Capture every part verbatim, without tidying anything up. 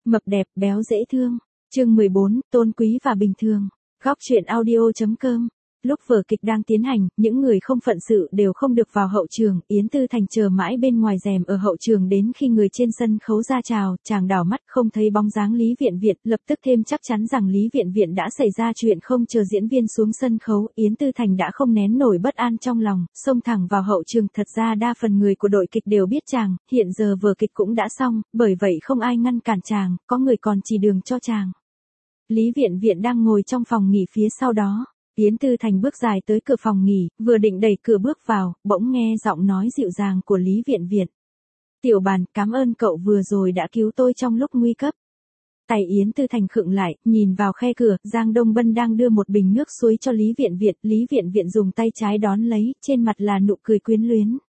Mập đẹp, béo dễ thương. Chương mười bốn, tôn quý và bình thường. Góc truyện audio chấm com. Lúc vở kịch đang tiến hành, những người không phận sự đều không được vào hậu trường, Yến Tư Thành chờ mãi bên ngoài rèm ở hậu trường đến khi người trên sân khấu ra chào, chàng đảo mắt không thấy bóng dáng Lý Viện Viện, lập tức thêm chắc chắn rằng Lý Viện Viện đã xảy ra chuyện. Không chờ diễn viên xuống sân khấu, Yến Tư Thành đã không nén nổi bất an trong lòng, xông thẳng vào hậu trường. Thật ra đa phần người của đội kịch đều biết chàng, hiện giờ vở kịch cũng đã xong, bởi vậy không ai ngăn cản chàng, có người còn chỉ đường cho chàng. Lý Viện Viện đang ngồi trong phòng nghỉ phía sau đó. Yến Tư Thành bước dài tới cửa phòng nghỉ, vừa định đẩy cửa bước vào, bỗng nghe giọng nói dịu dàng của Lý Viện Viện. Tiểu Bàn, cảm ơn cậu vừa rồi đã cứu tôi trong lúc nguy cấp. Tay Yến Tư Thành khựng lại, nhìn vào khe cửa, Giang Đông Bân đang đưa một bình nước suối cho Lý Viện Viện. Lý Viện Viện dùng tay trái đón lấy, trên mặt là nụ cười quyến luyến.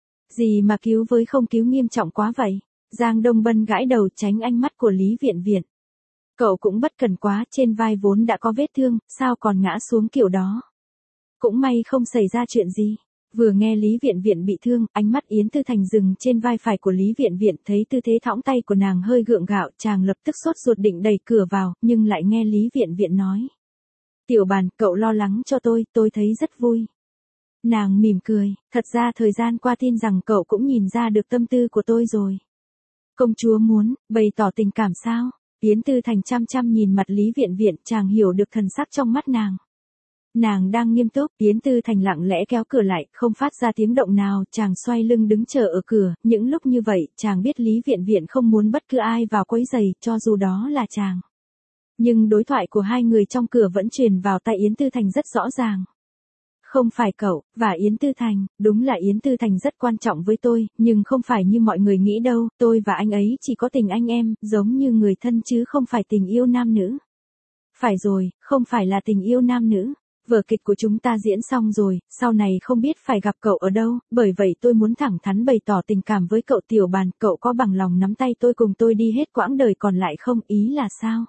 Gì mà cứu với không cứu nghiêm trọng quá vậy? Giang Đông Bân gãi đầu tránh ánh mắt của Lý Viện Viện. Cậu cũng bất cần quá, trên vai vốn đã có vết thương, sao còn ngã xuống kiểu đó. Cũng may không xảy ra chuyện gì. Vừa nghe Lý Viện Viện bị thương, ánh mắt Yến Tư Thành dừng trên vai phải của Lý Viện Viện, thấy tư thế thõng tay của nàng hơi gượng gạo, chàng lập tức sốt ruột định đẩy cửa vào, nhưng lại nghe Lý Viện Viện nói. Tiểu Bàn, cậu lo lắng cho tôi, tôi thấy rất vui. Nàng mỉm cười, thật ra thời gian qua tin rằng cậu cũng nhìn ra được tâm tư của tôi rồi. Công chúa muốn bày tỏ tình cảm sao? Yến Tư Thành chăm chăm nhìn mặt Lý Viện Viện, chàng hiểu được thần sắc trong mắt nàng. Nàng đang nghiêm túc, Yến Tư Thành lặng lẽ kéo cửa lại, không phát ra tiếng động nào, chàng xoay lưng đứng chờ ở cửa, những lúc như vậy, chàng biết Lý Viện Viện không muốn bất cứ ai vào quấy rầy, cho dù đó là chàng. Nhưng đối thoại của hai người trong cửa vẫn truyền vào tai Yến Tư Thành rất rõ ràng. Không phải cậu, và Yến Tư Thành, đúng là Yến Tư Thành rất quan trọng với tôi, nhưng không phải như mọi người nghĩ đâu, tôi và anh ấy chỉ có tình anh em, giống như người thân chứ không phải tình yêu nam nữ. Phải rồi, không phải là tình yêu nam nữ. Vở kịch của chúng ta diễn xong rồi, sau này không biết phải gặp cậu ở đâu, bởi vậy tôi muốn thẳng thắn bày tỏ tình cảm với cậu. Tiểu Bàn, cậu có bằng lòng nắm tay tôi cùng tôi đi hết quãng đời còn lại không? Ý là sao?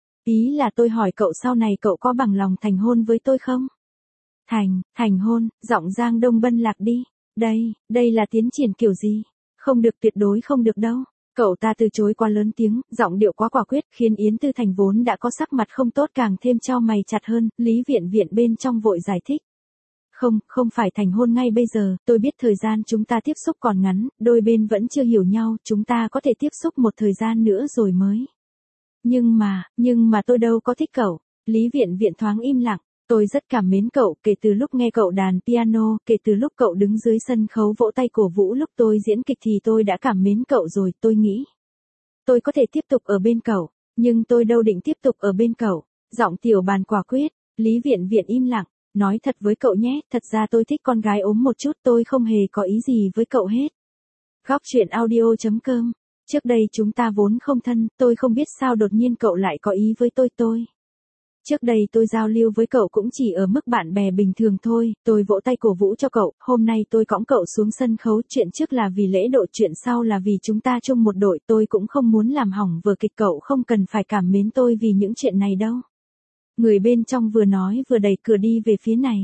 Ý là tôi hỏi cậu sau này cậu có bằng lòng thành hôn với tôi không? Thành, thành hôn, giọng Giang Đông Bân lạc đi. Đây, đây là tiến triển kiểu gì? Không được, tuyệt đối không được đâu. Cậu ta từ chối quá lớn tiếng, giọng điệu quá quả quyết, khiến Yến Tư Thành vốn đã có sắc mặt không tốt càng thêm chau mày chặt hơn. Lý Viện Viện bên trong vội giải thích. Không, không phải thành hôn ngay bây giờ, tôi biết thời gian chúng ta tiếp xúc còn ngắn, đôi bên vẫn chưa hiểu nhau, chúng ta có thể tiếp xúc một thời gian nữa rồi mới. Nhưng mà, nhưng mà tôi đâu có thích cậu. Lý Viện Viện thoáng im lặng. Tôi rất cảm mến cậu, kể từ lúc nghe cậu đàn piano, kể từ lúc cậu đứng dưới sân khấu vỗ tay cổ vũ lúc tôi diễn kịch thì tôi đã cảm mến cậu rồi, tôi nghĩ. Tôi có thể tiếp tục ở bên cậu, nhưng tôi đâu định tiếp tục ở bên cậu. Giọng Tiểu Bàn quả quyết, Lý Viện Viện im lặng, nói thật với cậu nhé, thật ra tôi thích con gái ốm một chút, tôi không hề có ý gì với cậu hết. Góc truyện audio chấm com. Trước đây chúng ta vốn không thân, tôi không biết sao đột nhiên cậu lại có ý với tôi tôi. Trước đây tôi giao lưu với cậu cũng chỉ ở mức bạn bè bình thường thôi, tôi vỗ tay cổ vũ cho cậu, hôm nay tôi cõng cậu xuống sân khấu, chuyện trước là vì lễ độ, chuyện sau là vì chúng ta chung một đội, tôi cũng không muốn làm hỏng vở kịch, cậu không cần phải cảm mến tôi vì những chuyện này đâu. Người bên trong vừa nói vừa đẩy cửa đi về phía này.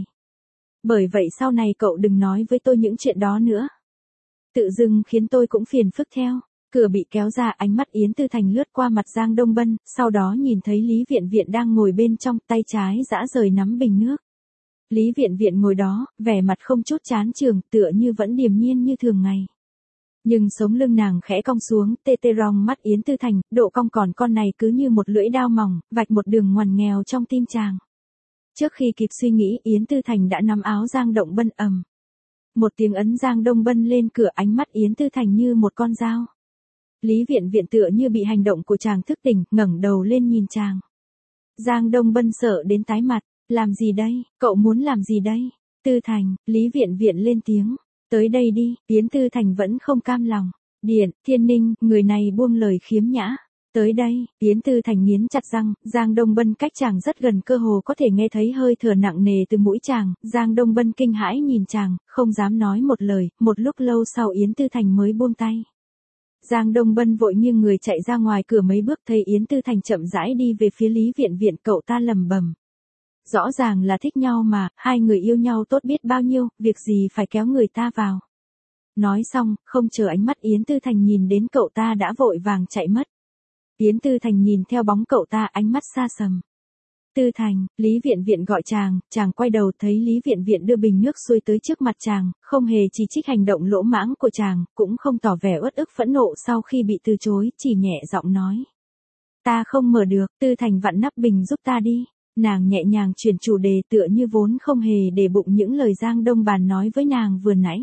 Bởi vậy sau này cậu đừng nói với tôi những chuyện đó nữa. Tự dưng khiến tôi cũng phiền phức theo. Cửa bị kéo ra, ánh mắt Yến Tư Thành lướt qua mặt Giang Đông Bân, sau đó nhìn thấy Lý Viện Viện đang ngồi bên trong, tay trái giã rời nắm bình nước. Lý Viện Viện ngồi đó, vẻ mặt không chút chán chường, tựa như vẫn điềm nhiên như thường ngày. Nhưng sống lưng nàng khẽ cong xuống, tê tê rong mắt Yến Tư Thành, độ cong còn con này cứ như một lưỡi dao mỏng, vạch một đường ngoằn nghèo trong tim chàng. Trước khi kịp suy nghĩ, Yến Tư Thành đã nắm áo Giang Đông Bân ầm. Một tiếng ấn Giang Đông Bân lên cửa, ánh mắt Yến Tư Thành như một con dao. Lý Viện Viện tựa như bị hành động của chàng thức tỉnh, ngẩng đầu lên nhìn chàng. Giang Đông Bân sợ đến tái mặt, làm gì đây, cậu muốn làm gì đây? Tư Thành, Lý Viện Viện lên tiếng, tới đây đi, Yến Tư Thành vẫn không cam lòng. Điện, Thiên Ninh, người này buông lời khiếm nhã. Tới đây, Yến Tư Thành nghiến chặt răng, Giang Đông Bân cách chàng rất gần, cơ hồ có thể nghe thấy hơi thở nặng nề từ mũi chàng. Giang Đông Bân kinh hãi nhìn chàng, không dám nói một lời, một lúc lâu sau Yến Tư Thành mới buông tay. Giang Đông Bân vội nghiêng người chạy ra ngoài cửa mấy bước, thấy Yến Tư Thành chậm rãi đi về phía Lý Viện Viện, cậu ta lẩm bẩm. Rõ ràng là thích nhau mà, hai người yêu nhau tốt biết bao nhiêu, việc gì phải kéo người ta vào. Nói xong, không chờ ánh mắt Yến Tư Thành nhìn đến cậu ta đã vội vàng chạy mất. Yến Tư Thành nhìn theo bóng cậu ta, ánh mắt xa sầm. Tư Thành, Lý Viện Viện gọi chàng, chàng quay đầu thấy Lý Viện Viện đưa bình nước xuôi tới trước mặt chàng, không hề chỉ trích hành động lỗ mãng của chàng, cũng không tỏ vẻ uất ức phẫn nộ sau khi bị từ chối, chỉ nhẹ giọng nói. Ta không mở được, Tư Thành vặn nắp bình giúp ta đi. Nàng nhẹ nhàng chuyển chủ đề tựa như vốn không hề để bụng những lời Giang Đông Bàn nói với nàng vừa nãy.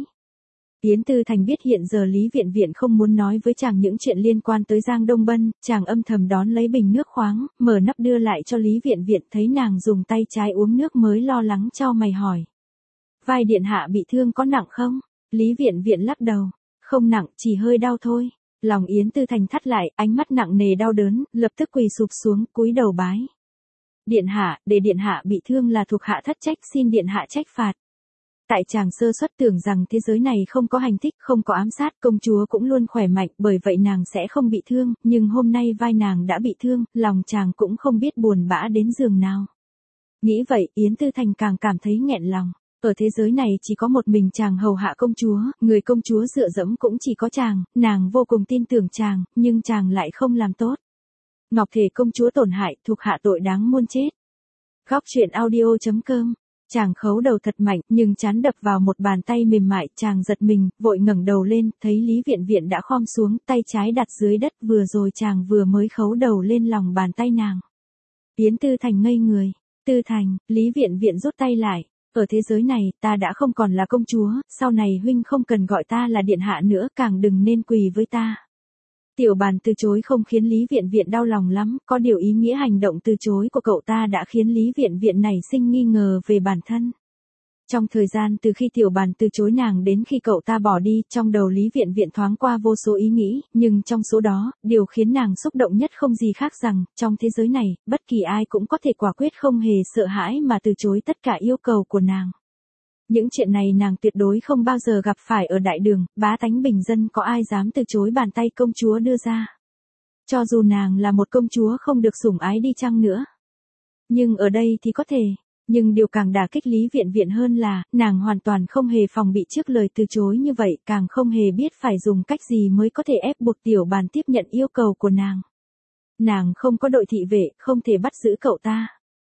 Yến Tư Thành biết hiện giờ Lý Viện Viện không muốn nói với chàng những chuyện liên quan tới Giang Đông Bân, chàng âm thầm đón lấy bình nước khoáng, mở nắp đưa lại cho Lý Viện Viện, thấy nàng dùng tay trái uống nước mới lo lắng chau mày hỏi. Vai điện hạ bị thương có nặng không? Lý Viện Viện lắc đầu. Không nặng, chỉ hơi đau thôi. Lòng Yến Tư Thành thắt lại, ánh mắt nặng nề đau đớn, lập tức quỳ sụp xuống, cúi đầu bái. Điện hạ, để điện hạ bị thương là thuộc hạ thất trách, xin điện hạ trách phạt. Tại chàng sơ suất tưởng rằng thế giới này không có hành thích, không có ám sát, công chúa cũng luôn khỏe mạnh, bởi vậy nàng sẽ không bị thương, nhưng hôm nay vai nàng đã bị thương, lòng chàng cũng không biết buồn bã đến giường nào. Nghĩ vậy, Yến Tư Thành càng cảm thấy nghẹn lòng. Ở thế giới này chỉ có một mình chàng hầu hạ công chúa, người công chúa dựa dẫm cũng chỉ có chàng, nàng vô cùng tin tưởng chàng, nhưng chàng lại không làm tốt. Ngọc thể công chúa tổn hại, thuộc hạ tội đáng muôn chết. Góc truyện audio chấm com. Chàng khấu đầu thật mạnh, nhưng chán đập vào một bàn tay mềm mại, chàng giật mình, vội ngẩng đầu lên, thấy Lý Viện Viện đã khom xuống, tay trái đặt dưới đất, vừa rồi chàng vừa mới khấu đầu lên lòng bàn tay nàng. Yến Tư Thành ngây người. Tư Thành, Lý Viện Viện rút tay lại. Ở thế giới này, ta đã không còn là công chúa, sau này huynh không cần gọi ta là điện hạ nữa, càng đừng nên quỳ với ta. Tiểu Bàn từ chối không khiến Lý Viện Viện đau lòng lắm, có điều ý nghĩa hành động từ chối của cậu ta đã khiến Lý Viện Viện nảy sinh nghi ngờ về bản thân. Trong thời gian từ khi Tiểu Bàn từ chối nàng đến khi cậu ta bỏ đi, trong đầu Lý Viện Viện thoáng qua vô số ý nghĩ, nhưng trong số đó, điều khiến nàng xúc động nhất không gì khác rằng, trong thế giới này, bất kỳ ai cũng có thể quả quyết không hề sợ hãi mà từ chối tất cả yêu cầu của nàng. Những chuyện này nàng tuyệt đối không bao giờ gặp phải ở đại đường, bá tánh bình dân có ai dám từ chối bàn tay công chúa đưa ra. Cho dù nàng là một công chúa không được sủng ái đi chăng nữa. Nhưng ở đây thì có thể. Nhưng điều càng đả kích Lý Viện Viện hơn là, nàng hoàn toàn không hề phòng bị trước lời từ chối như vậy, càng không hề biết phải dùng cách gì mới có thể ép buộc Tiểu Bàn tiếp nhận yêu cầu của nàng. Nàng không có đội thị vệ, không thể bắt giữ cậu ta.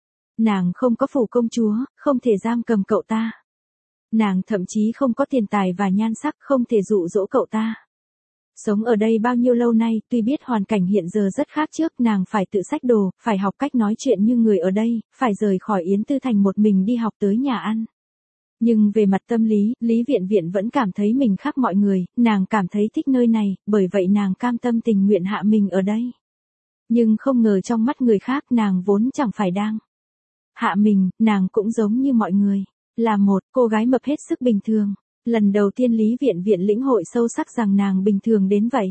Nàng không có phủ công chúa, không thể giam cầm cậu ta. Nàng thậm chí không có tiền tài và nhan sắc, không thể dụ dỗ cậu ta. Sống ở đây bao nhiêu lâu nay, tuy biết hoàn cảnh hiện giờ rất khác trước, nàng phải tự xách đồ, phải học cách nói chuyện như người ở đây, phải rời khỏi Yến Tư Thành một mình đi học tới nhà ăn. Nhưng về mặt tâm lý, Lý Viện Viện vẫn cảm thấy mình khác mọi người, nàng cảm thấy thích nơi này, bởi vậy nàng cam tâm tình nguyện hạ mình ở đây. Nhưng không ngờ trong mắt người khác nàng vốn chẳng phải đang hạ mình, nàng cũng giống như mọi người. Là một cô gái mập hết sức bình thường. Lần đầu tiên Lý Viện Viện lĩnh hội sâu sắc rằng nàng bình thường đến vậy.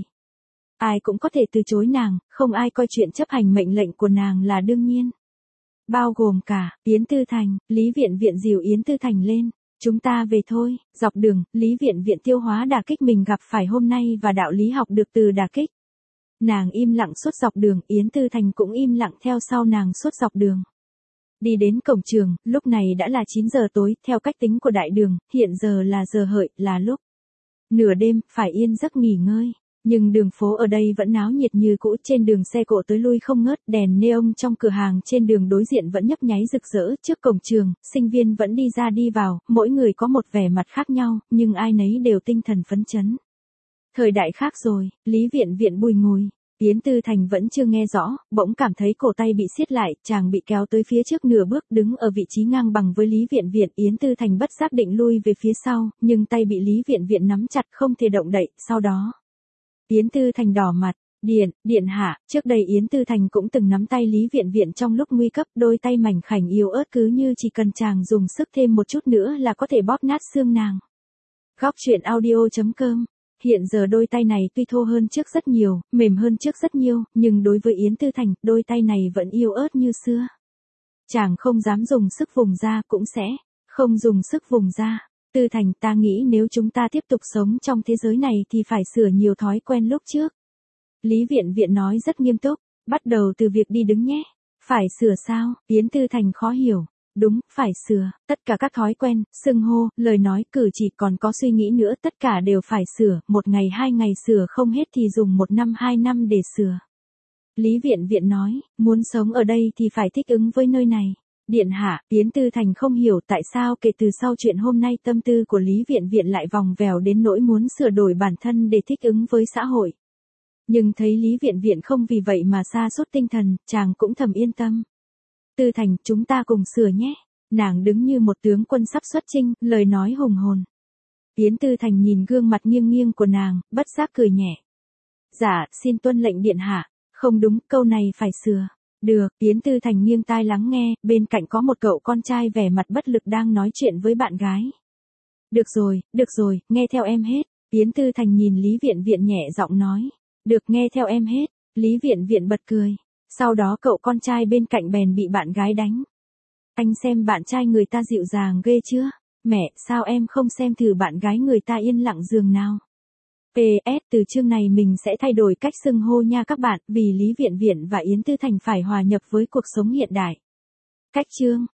Ai cũng có thể từ chối nàng, không ai coi chuyện chấp hành mệnh lệnh của nàng là đương nhiên. Bao gồm cả, Yến Tư Thành, Lý Viện Viện dìu Yến Tư Thành lên. Chúng ta về thôi, dọc đường, Lý Viện Viện tiêu hóa đả kích mình gặp phải hôm nay và đạo lý học được từ đả kích. Nàng im lặng suốt dọc đường, Yến Tư Thành cũng im lặng theo sau nàng suốt dọc đường. Đi đến cổng trường, lúc này đã là chín giờ tối, theo cách tính của đại đường, hiện giờ là giờ hợi, là lúc nửa đêm, phải yên giấc nghỉ ngơi. Nhưng đường phố ở đây vẫn náo nhiệt như cũ, trên đường xe cộ tới lui không ngớt, đèn neon trong cửa hàng trên đường đối diện vẫn nhấp nháy rực rỡ, trước cổng trường, sinh viên vẫn đi ra đi vào, mỗi người có một vẻ mặt khác nhau, nhưng ai nấy đều tinh thần phấn chấn. Thời đại khác rồi, Lý Viện Viện bùi ngùi. Yến Tư Thành vẫn chưa nghe rõ, bỗng cảm thấy cổ tay bị siết lại, chàng bị kéo tới phía trước nửa bước, đứng ở vị trí ngang bằng với Lý Viện Viện. Yến Tư Thành bất giác định lui về phía sau, nhưng tay bị Lý Viện Viện nắm chặt không thể động đậy, sau đó. Yến Tư Thành đỏ mặt, điện, điện hạ, trước đây Yến Tư Thành cũng từng nắm tay Lý Viện Viện trong lúc nguy cấp, đôi tay mảnh khảnh yếu ớt cứ như chỉ cần chàng dùng sức thêm một chút nữa là có thể bóp nát xương nàng. Góc truyện audio chấm com. Hiện giờ đôi tay này tuy thô hơn trước rất nhiều, mềm hơn trước rất nhiều, nhưng đối với Yến Tư Thành, đôi tay này vẫn yếu ớt như xưa. Chàng không dám dùng sức vùng ra, cũng sẽ không dùng sức vùng ra. Tư Thành, ta nghĩ nếu chúng ta tiếp tục sống trong thế giới này thì phải sửa nhiều thói quen lúc trước. Lý Viện Viện nói rất nghiêm túc, bắt đầu từ việc đi đứng nhé. Phải sửa sao? Yến Tư Thành khó hiểu. Đúng, phải sửa, tất cả các thói quen, xưng hô, lời nói, cử chỉ còn có suy nghĩ nữa, tất cả đều phải sửa, một ngày hai ngày sửa không hết thì dùng một năm hai năm để sửa. Lý Viện Viện nói, muốn sống ở đây thì phải thích ứng với nơi này. Điện hạ, Yến Tư Thành không hiểu tại sao kể từ sau chuyện hôm nay tâm tư của Lý Viện Viện lại vòng vèo đến nỗi muốn sửa đổi bản thân để thích ứng với xã hội. Nhưng thấy Lý Viện Viện không vì vậy mà sa sút tinh thần, chàng cũng thầm yên tâm. Tư Thành, chúng ta cùng sửa nhé. Nàng đứng như một tướng quân sắp xuất chinh, lời nói hùng hồn. Yến Tư Thành nhìn gương mặt nghiêng nghiêng của nàng, bất giác cười nhẹ. Dạ, xin tuân lệnh điện hạ. Không đúng, câu này phải sửa. Được, Yến Tư Thành nghiêng tai lắng nghe, bên cạnh có một cậu con trai vẻ mặt bất lực đang nói chuyện với bạn gái. Được rồi, được rồi, nghe theo em hết. Yến Tư Thành nhìn Lý Viện Viện nhẹ giọng nói. Được, nghe theo em hết. Lý Viện Viện bật cười. Sau đó cậu con trai bên cạnh bèn bị bạn gái đánh. Anh xem bạn trai người ta dịu dàng ghê chưa? Mẹ, sao em không xem thử bạn gái người ta yên lặng giường nào? pê ét từ chương này mình sẽ thay đổi cách xưng hô nha các bạn, vì Lý Viện Viện và Yến Tư Thành phải hòa nhập với cuộc sống hiện đại. Cách chương